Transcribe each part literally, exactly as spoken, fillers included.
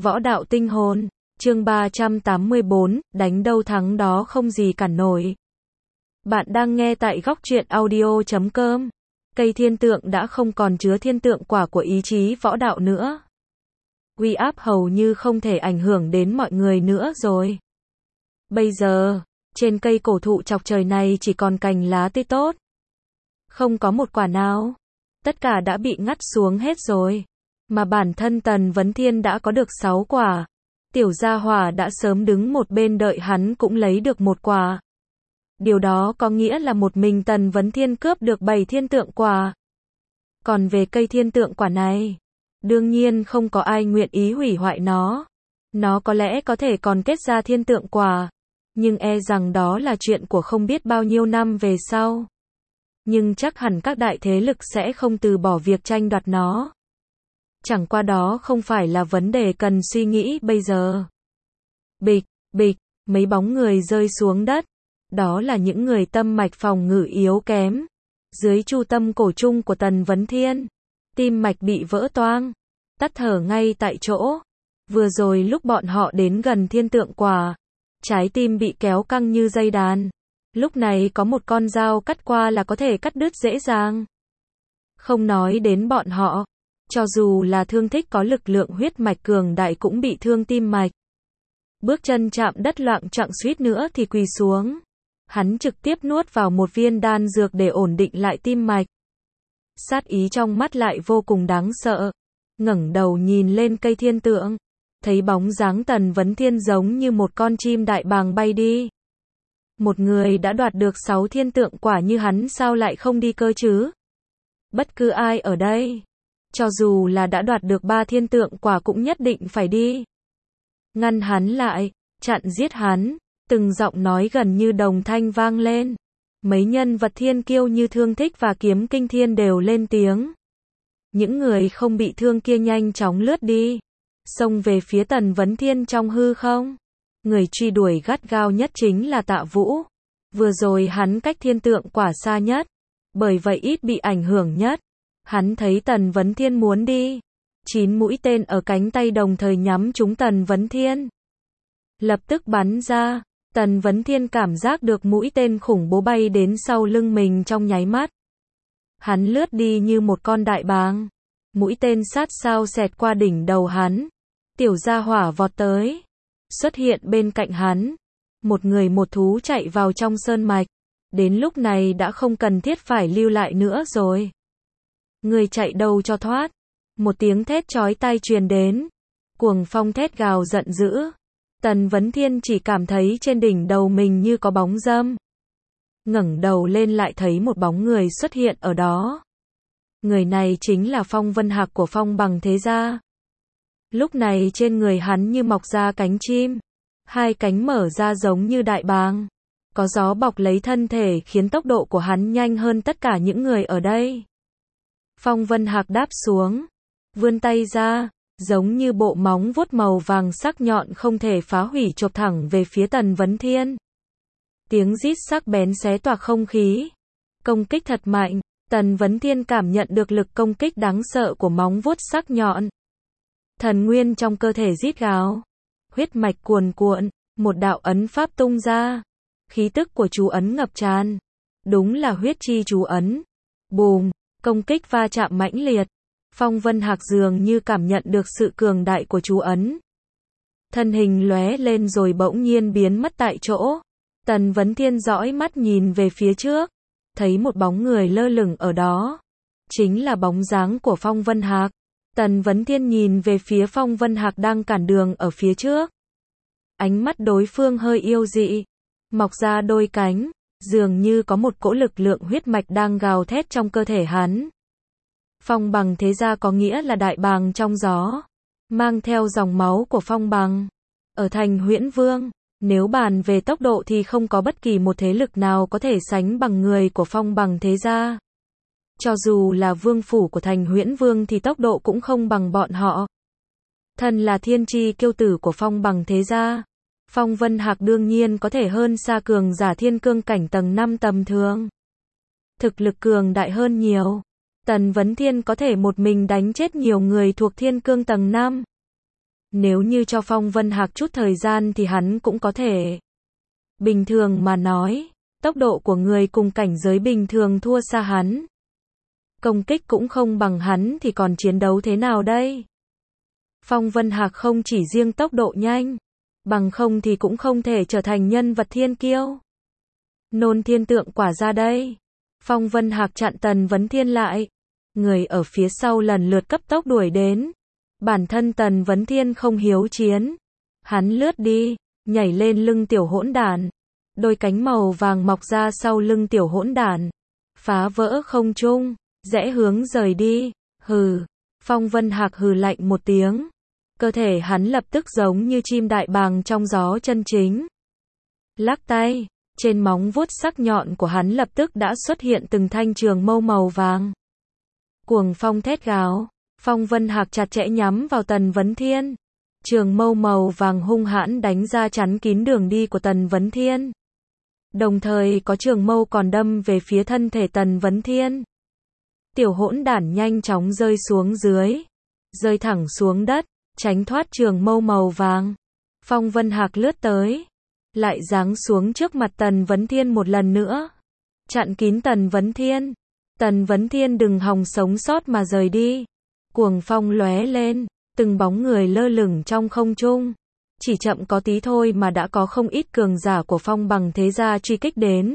Võ đạo tinh hồn, chương ba trăm tám mươi bốn, đánh đâu thắng đó không gì cản nổi. Bạn đang nghe tại góc truyện audio chấm com. Cây thiên tượng đã không còn chứa thiên tượng quả của ý chí võ đạo nữa. Uy áp hầu như không thể ảnh hưởng đến mọi người nữa rồi. Bây giờ, trên cây cổ thụ chọc trời này chỉ còn cành lá tươi tốt. Không có một quả nào. Tất cả đã bị ngắt xuống hết rồi. Mà bản thân Tần Vấn Thiên đã có được sáu quả. Tiểu Gia Hỏa đã sớm đứng một bên đợi hắn cũng lấy được một quả. Điều đó có nghĩa là một mình Tần Vấn Thiên cướp được bảy thiên tượng quả. Còn về cây thiên tượng quả này, đương nhiên không có ai nguyện ý hủy hoại nó. Nó có lẽ có thể còn kết ra thiên tượng quả, nhưng e rằng đó là chuyện của không biết bao nhiêu năm về sau. Nhưng chắc hẳn các đại thế lực sẽ không từ bỏ việc tranh đoạt nó. Chẳng qua đó không phải là vấn đề cần suy nghĩ bây giờ. Bịch, bịch, mấy bóng người rơi xuống đất. Đó là những người tâm mạch phòng ngự yếu kém. Dưới chu tâm cổ trung của Tần Vấn Thiên, tim mạch bị vỡ toang, tắt thở ngay tại chỗ. Vừa rồi lúc bọn họ đến gần thiên tượng quả, trái tim bị kéo căng như dây đàn. Lúc này có một con dao cắt qua là có thể cắt đứt dễ dàng. Không nói đến bọn họ, cho dù là Thương Thích có lực lượng huyết mạch cường đại cũng bị thương tim mạch. Bước chân chạm đất loạng choạng suýt nữa thì quỳ xuống. Hắn trực tiếp nuốt vào một viên đan dược để ổn định lại tim mạch. Sát ý trong mắt lại vô cùng đáng sợ. Ngẩng đầu nhìn lên cây thiên tượng, thấy bóng dáng Tần Vấn Thiên giống như một con chim đại bàng bay đi. Một người đã đoạt được sáu thiên tượng quả như hắn sao lại không đi cơ chứ? Bất cứ ai ở đây, cho dù là đã đoạt được ba thiên tượng quả cũng nhất định phải đi. Ngăn hắn lại, chặn giết hắn, từng giọng nói gần như đồng thanh vang lên. Mấy nhân vật thiên kiêu như Thương Thích và Kiếm Kinh Thiên đều lên tiếng. Những người không bị thương kia nhanh chóng lướt đi, xông về phía Tần Vấn Thiên trong hư không. Người truy đuổi gắt gao nhất chính là Tạ Vũ. Vừa rồi hắn cách thiên tượng quả xa nhất, bởi vậy ít bị ảnh hưởng nhất. Hắn thấy Tần Vấn Thiên muốn đi, chín mũi tên ở cánh tay đồng thời nhắm trúng Tần Vấn Thiên. Lập tức bắn ra, Tần Vấn Thiên cảm giác được mũi tên khủng bố bay đến sau lưng mình trong nháy mắt. Hắn lướt đi như một con đại bàng. Mũi tên sát sao xẹt qua đỉnh đầu hắn. Tiểu Gia Hỏa vọt tới, xuất hiện bên cạnh hắn. Một người một thú chạy vào trong sơn mạch. Đến lúc này đã không cần thiết phải lưu lại nữa rồi. Người chạy đâu cho thoát. Một tiếng thét chói tai truyền đến. Cuồng phong thét gào giận dữ. Tần Vấn Thiên chỉ cảm thấy trên đỉnh đầu mình như có bóng dâm. Ngẩng đầu lên lại thấy một bóng người xuất hiện ở đó. Người này chính là Phong Vân Hạc của Phong Bằng Thế Gia. Lúc này trên người hắn như mọc ra cánh chim. Hai cánh mở ra giống như đại bàng. Có gió bọc lấy thân thể khiến tốc độ của hắn nhanh hơn tất cả những người ở đây. Phong Vân Hạc đáp xuống, vươn tay ra, giống như bộ móng vuốt màu vàng sắc nhọn không thể phá hủy chộp thẳng về phía Tần Vấn Thiên. Tiếng rít sắc bén xé toạc không khí. Công kích thật mạnh, Tần Vấn Thiên cảm nhận được lực công kích đáng sợ của móng vuốt sắc nhọn. Thần nguyên trong cơ thể rít gào, huyết mạch cuồn cuộn, một đạo ấn pháp tung ra. Khí tức của chú ấn ngập tràn. Đúng là huyết chi chú ấn. Bùm, công kích va chạm mãnh liệt. Phong Vân Hạc dường như cảm nhận được sự cường đại của chú ấn. Thân hình lóe lên rồi bỗng nhiên biến mất tại chỗ. Tần Vấn Thiên dõi mắt nhìn về phía trước, thấy một bóng người lơ lửng ở đó. Chính là bóng dáng của Phong Vân Hạc. Tần Vấn Thiên nhìn về phía Phong Vân Hạc đang cản đường ở phía trước. Ánh mắt đối phương hơi yêu dị, mọc ra đôi cánh, dường như có một cỗ lực lượng huyết mạch đang gào thét trong cơ thể hắn. Phong Bằng Thế Gia có nghĩa là đại bàng trong gió, mang theo dòng máu của Phong Bằng. Ở thành Huyễn Vương, nếu bàn về tốc độ thì không có bất kỳ một thế lực nào có thể sánh bằng người của Phong Bằng Thế Gia. Cho dù là vương phủ của thành Huyễn Vương thì tốc độ cũng không bằng bọn họ. Thân là thiên chi kiêu tử của Phong Bằng Thế Gia, Phong Vân Hạc đương nhiên có thể hơn xa cường giả thiên cương cảnh tầng năm tầm thường. Thực lực cường đại hơn nhiều. Tần Vấn Thiên có thể một mình đánh chết nhiều người thuộc thiên cương tầng năm. Nếu như cho Phong Vân Hạc chút thời gian thì hắn cũng có thể. Bình thường mà nói, tốc độ của người cùng cảnh giới bình thường thua xa hắn. Công kích cũng không bằng hắn thì còn chiến đấu thế nào đây? Phong Vân Hạc không chỉ riêng tốc độ nhanh, bằng không thì cũng không thể trở thành nhân vật thiên kiêu. Nôn thiên tượng quả ra đây. Phong Vân Hạc chặn Tần Vấn Thiên lại. Người ở phía sau lần lượt cấp tốc đuổi đến. Bản thân Tần Vấn Thiên không hiếu chiến. Hắn lướt đi, nhảy lên lưng tiểu hỗn đản. Đôi cánh màu vàng mọc ra sau lưng tiểu hỗn đản. Phá vỡ không trung, rẽ hướng rời đi. Hừ. Phong Vân Hạc hừ lạnh một tiếng. Cơ thể hắn lập tức giống như chim đại bàng trong gió chân chính. Lắc tay, trên móng vuốt sắc nhọn của hắn lập tức đã xuất hiện từng thanh trường mâu màu vàng. Cuồng phong thét gào, Phong Vân Hạc chặt chẽ nhắm vào Tần Vấn Thiên. Trường mâu màu vàng hung hãn đánh ra chắn kín đường đi của Tần Vấn Thiên. Đồng thời có trường mâu còn đâm về phía thân thể Tần Vấn Thiên. Tiểu hỗn đản nhanh chóng rơi xuống dưới, rơi thẳng xuống đất, tránh thoát trường mâu màu vàng. Phong Vân Hạc lướt tới, lại giáng xuống trước mặt Tần Vấn Thiên một lần nữa, chặn kín Tần Vấn Thiên. Tần Vấn Thiên đừng hòng sống sót mà rời đi. Cuồng phong lóe lên, từng bóng người lơ lửng trong không trung. Chỉ chậm có tí thôi mà đã có không ít cường giả của Phong Bằng thế gia truy kích đến.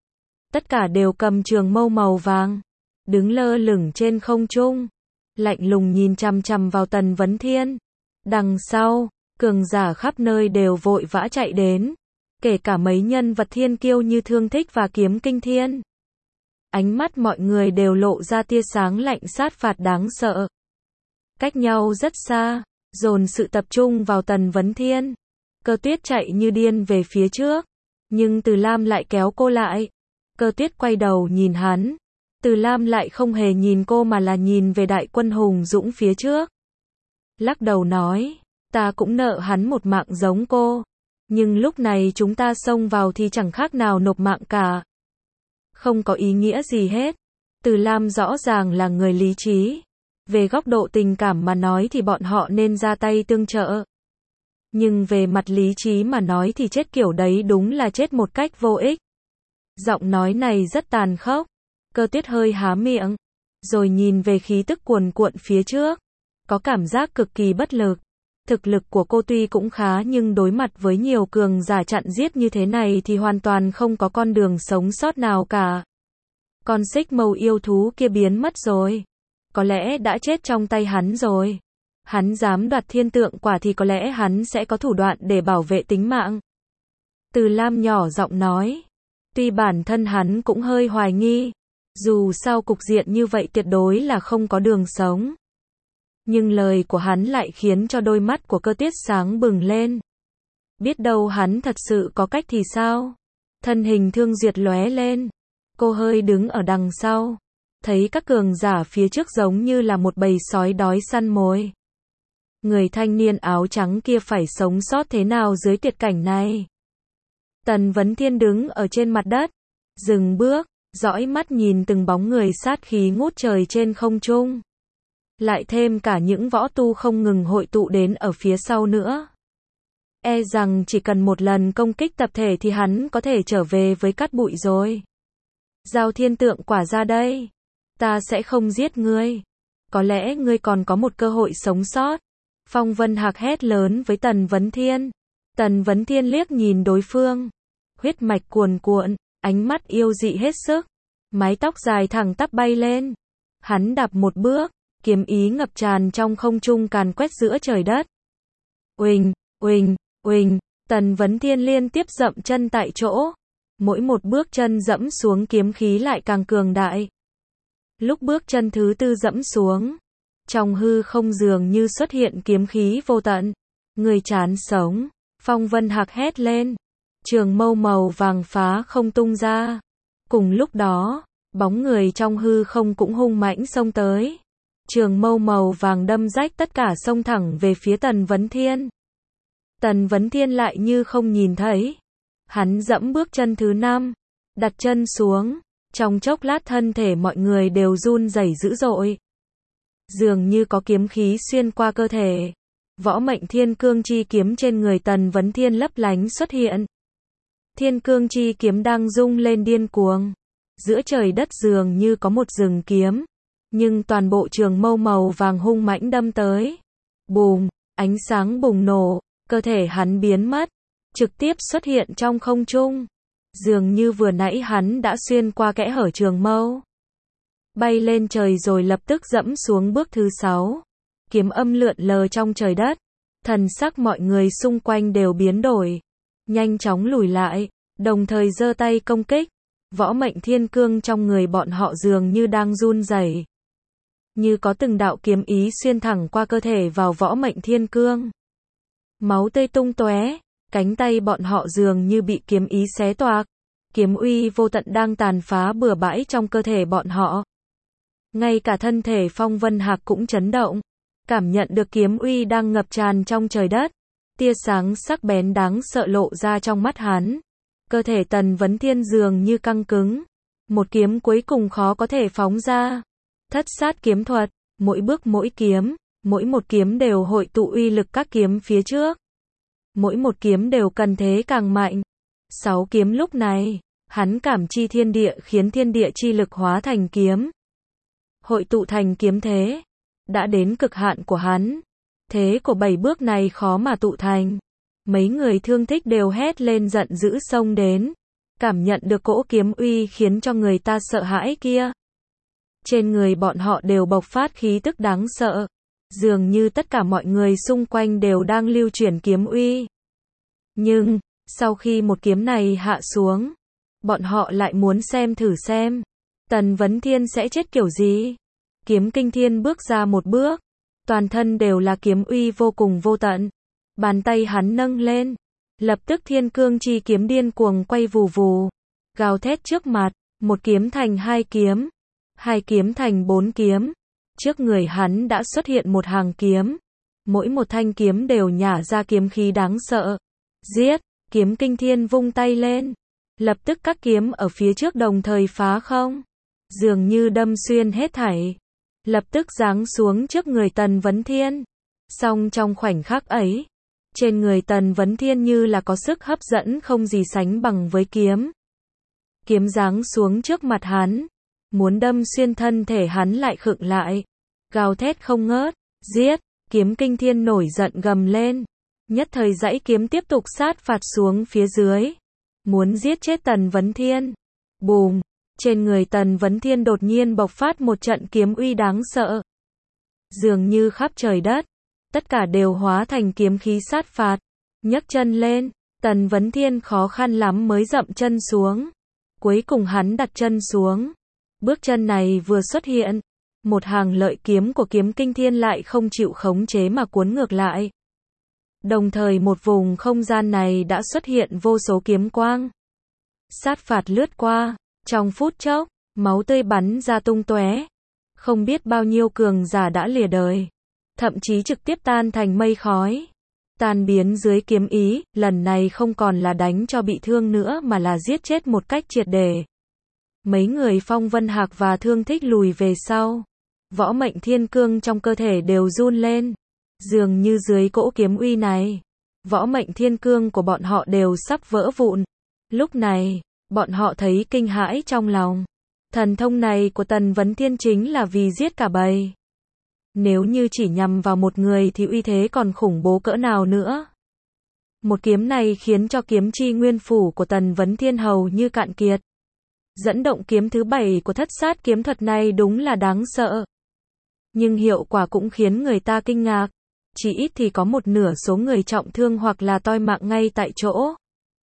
Tất cả đều cầm trường mâu màu vàng, đứng lơ lửng trên không trung, lạnh lùng nhìn chằm chằm vào Tần Vấn Thiên. Đằng sau, cường giả khắp nơi đều vội vã chạy đến, kể cả mấy nhân vật thiên kiêu như Thương Thích và Kiếm Kinh Thiên. Ánh mắt mọi người đều lộ ra tia sáng lạnh sát phạt đáng sợ. Cách nhau rất xa, dồn sự tập trung vào Tần Vấn Thiên. Cơ Tuyết chạy như điên về phía trước, nhưng Từ Lam lại kéo cô lại. Cơ Tuyết quay đầu nhìn hắn, Từ Lam lại không hề nhìn cô mà là nhìn về đại quân hùng dũng phía trước. Lắc đầu nói, ta cũng nợ hắn một mạng giống cô, nhưng lúc này chúng ta xông vào thì chẳng khác nào nộp mạng cả. Không có ý nghĩa gì hết. Từ Lam rõ ràng là người lý trí. Về góc độ tình cảm mà nói thì bọn họ nên ra tay tương trợ. Nhưng về mặt lý trí mà nói thì chết kiểu đấy đúng là chết một cách vô ích. Giọng nói này rất tàn khốc. Cơ Tuyết hơi há miệng, rồi nhìn về khí tức cuồn cuộn phía trước. Có cảm giác cực kỳ bất lực. Thực lực của cô tuy cũng khá nhưng đối mặt với nhiều cường giả chặn giết như thế này thì hoàn toàn không có con đường sống sót nào cả. Con xích mâu yêu thú kia biến mất rồi. Có lẽ đã chết trong tay hắn rồi. Hắn dám đoạt thiên tượng quả thì có lẽ hắn sẽ có thủ đoạn để bảo vệ tính mạng. Từ Lam nhỏ giọng nói. Tuy bản thân hắn cũng hơi hoài nghi. Dù sao cục diện như vậy tuyệt đối là không có đường sống. Nhưng lời của hắn lại khiến cho đôi mắt của Cơ Tuyết sáng bừng lên. Biết đâu hắn thật sự có cách thì sao? Thân hình Thương Duyệt lóe lên. Cô hơi đứng ở đằng sau. Thấy các cường giả phía trước giống như là một bầy sói đói săn mồi. Người thanh niên áo trắng kia phải sống sót thế nào dưới tuyệt cảnh này? Tần Vấn Thiên đứng ở trên mặt đất, dừng bước, dõi mắt nhìn từng bóng người sát khí ngút trời trên không trung. Lại thêm cả những võ tu không ngừng hội tụ đến ở phía sau nữa. E rằng chỉ cần một lần công kích tập thể thì hắn có thể trở về với cát bụi rồi. Giao thiên tượng quả ra đây. Ta sẽ không giết ngươi. Có lẽ ngươi còn có một cơ hội sống sót. Phong Vân Hạc hét lớn với Tần Vấn Thiên. Tần Vấn Thiên liếc nhìn đối phương. Huyết mạch cuồn cuộn, ánh mắt yêu dị hết sức. Mái tóc dài thẳng tắp bay lên. Hắn đạp một bước, kiếm ý ngập tràn trong không trung càn quét giữa trời đất. Uỳnh, uỳnh, uỳnh, Tần Vấn Thiên liên tiếp dậm chân tại chỗ. Mỗi một bước chân dẫm xuống kiếm khí lại càng cường đại. Lúc bước chân thứ tư dẫm xuống, trong hư không dường như xuất hiện kiếm khí vô tận. Người chán sống, Phong Vân Hạc hét lên. Trường mâu màu vàng phá không tung ra. Cùng lúc đó, bóng người trong hư không cũng hung mãnh xông tới. Trường mâu màu vàng đâm rách tất cả xông thẳng về phía Tần Vấn Thiên. Tần Vấn Thiên lại như không nhìn thấy. Hắn dẫm bước chân thứ năm, đặt chân xuống. Trong chốc lát thân thể mọi người đều run rẩy dữ dội. Dường như có kiếm khí xuyên qua cơ thể. võ mệnh thiên cương chi kiếm trên người Tần Vấn Thiên lấp lánh xuất hiện. Thiên cương chi kiếm đang rung lên điên cuồng. Giữa trời đất dường như có một rừng kiếm, nhưng toàn bộ trường mâu màu vàng hung mãnh đâm tới. Bùm, ánh sáng bùng nổ, cơ thể hắn biến mất, trực tiếp xuất hiện trong không trung. Dường như vừa nãy hắn đã xuyên qua kẽ hở trường mâu, bay lên trời rồi lập tức dẫm xuống bước thứ sáu. Kiếm âm lượn lờ trong trời đất, thần sắc mọi người xung quanh đều biến đổi, nhanh chóng lùi lại, đồng thời giơ tay công kích. Võ mệnh thiên cương trong người bọn họ dường như đang run rẩy, như có từng đạo kiếm ý xuyên thẳng qua cơ thể vào võ mệnh thiên cương. Máu tươi tung tóe, cánh tay bọn họ dường như bị kiếm ý xé toạc, kiếm uy vô tận đang tàn phá bừa bãi trong cơ thể bọn họ. Ngay cả thân thể Phong Vân Hạc cũng chấn động, cảm nhận được kiếm uy đang ngập tràn trong trời đất. Tia sáng sắc bén đáng sợ lộ ra trong mắt hắn. Cơ thể Tần Vấn Thiên dường như căng cứng. Một kiếm cuối cùng khó có thể phóng ra. Thất sát kiếm thuật, mỗi bước mỗi kiếm, mỗi một kiếm đều hội tụ uy lực các kiếm phía trước. Mỗi một kiếm đều cần thế càng mạnh. Sáu kiếm lúc này, hắn cảm chi thiên địa khiến thiên địa chi lực hóa thành kiếm. Hội tụ thành kiếm thế. Đã đến cực hạn của hắn. Thế của bảy bước này khó mà tụ thành. Mấy người thương thích đều hét lên giận dữ xông đến. Cảm nhận được cỗ kiếm uy khiến cho người ta sợ hãi kia. Trên người bọn họ đều bộc phát khí tức đáng sợ. Dường như tất cả mọi người xung quanh đều đang lưu chuyển kiếm uy. Nhưng, sau khi một kiếm này hạ xuống, bọn họ lại muốn xem thử xem Tần Vấn Thiên sẽ chết kiểu gì. Kiếm kinh thiên bước ra một bước, toàn thân đều là kiếm uy vô cùng vô tận. Bàn tay hắn nâng lên, lập tức thiên cương chi kiếm điên cuồng quay vù vù, gào thét trước mặt, một kiếm thành hai kiếm, hai kiếm thành bốn kiếm. Trước người hắn đã xuất hiện một hàng kiếm, mỗi một thanh kiếm đều nhả ra kiếm khí đáng sợ. Giết, kiếm kinh thiên vung tay lên, lập tức các kiếm ở phía trước đồng thời phá không, dường như đâm xuyên hết thảy, lập tức giáng xuống trước người Tần Vấn Thiên. Song trong khoảnh khắc ấy, trên người Tần Vấn Thiên như là có sức hấp dẫn không gì sánh bằng với kiếm. Kiếm giáng xuống trước mặt hắn, muốn đâm xuyên thân thể hắn lại khựng lại, gào thét không ngớt. Giết, kiếm kinh thiên nổi giận gầm lên, nhất thời dãy kiếm tiếp tục sát phạt xuống phía dưới, muốn giết chết Tần Vấn Thiên. Bùm, trên người Tần Vấn Thiên đột nhiên bộc phát một trận kiếm uy đáng sợ. Dường như khắp trời đất, tất cả đều hóa thành kiếm khí sát phạt. Nhấc chân lên, Tần Vấn Thiên khó khăn lắm mới dậm chân xuống. Cuối cùng hắn đặt chân xuống. Bước chân này vừa xuất hiện, một hàng lợi kiếm của kiếm kinh thiên lại không chịu khống chế mà cuốn ngược lại. Đồng thời một vùng không gian này đã xuất hiện vô số kiếm quang. Sát phạt lướt qua, trong phút chốc, máu tươi bắn ra tung tóe. Không biết bao nhiêu cường giả đã lìa đời, thậm chí trực tiếp tan thành mây khói. Tan biến dưới kiếm ý, lần này không còn là đánh cho bị thương nữa mà là giết chết một cách triệt để. Mấy người Phong Vân Hạc và Thương Thích lùi về sau. Võ mệnh thiên cương trong cơ thể đều run lên. Dường như dưới cỗ kiếm uy này, võ mệnh thiên cương của bọn họ đều sắp vỡ vụn. Lúc này, bọn họ thấy kinh hãi trong lòng. Thần thông này của Tần Vấn Thiên chính là vì giết cả bầy. Nếu như chỉ nhằm vào một người thì uy thế còn khủng bố cỡ nào nữa. Một kiếm này khiến cho kiếm chi nguyên phủ của Tần Vấn Thiên hầu như cạn kiệt. Dẫn động kiếm thứ bảy của thất sát kiếm thuật này đúng là đáng sợ. Nhưng hiệu quả cũng khiến người ta kinh ngạc. Chỉ ít thì có một nửa số người trọng thương hoặc là toi mạng ngay tại chỗ.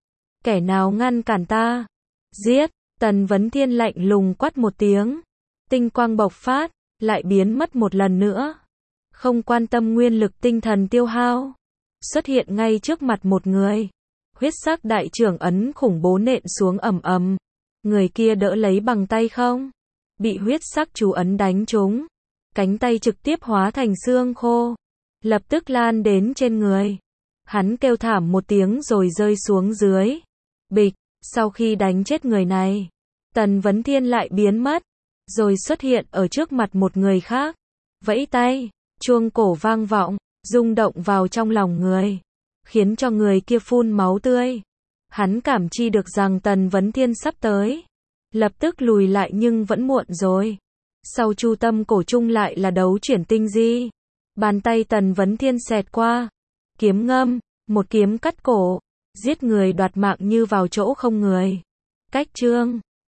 Kẻ nào ngăn cản ta? Giết! Tần Vấn Thiên lạnh lùng quát một tiếng. Tinh quang bộc phát, lại biến mất một lần nữa. Không quan tâm nguyên lực tinh thần tiêu hao. Xuất hiện ngay trước mặt một người. Huyết sắc đại trưởng ấn khủng bố nện xuống ầm ầm. Người kia đỡ lấy bằng tay không? Bị huyết sắc chú ấn đánh trúng. Cánh tay trực tiếp hóa thành xương khô. Lập tức lan đến trên người. Hắn kêu thảm một tiếng rồi rơi xuống dưới. Bịch, sau khi đánh chết người này, Tần Vấn Thiên lại biến mất, rồi xuất hiện ở trước mặt một người khác. Vẫy tay, chuông cổ vang vọng, rung động vào trong lòng người, khiến cho người kia phun máu tươi. Hắn cảm chi được rằng Tần Vấn Thiên sắp tới, lập tức lùi lại nhưng vẫn muộn rồi. Sau chu tâm cổ trung lại là đấu chuyển tinh di. Bàn tay Tần Vấn Thiên xẹt qua, kiếm ngâm, một kiếm cắt cổ, giết người đoạt mạng như vào chỗ không người. Cách chương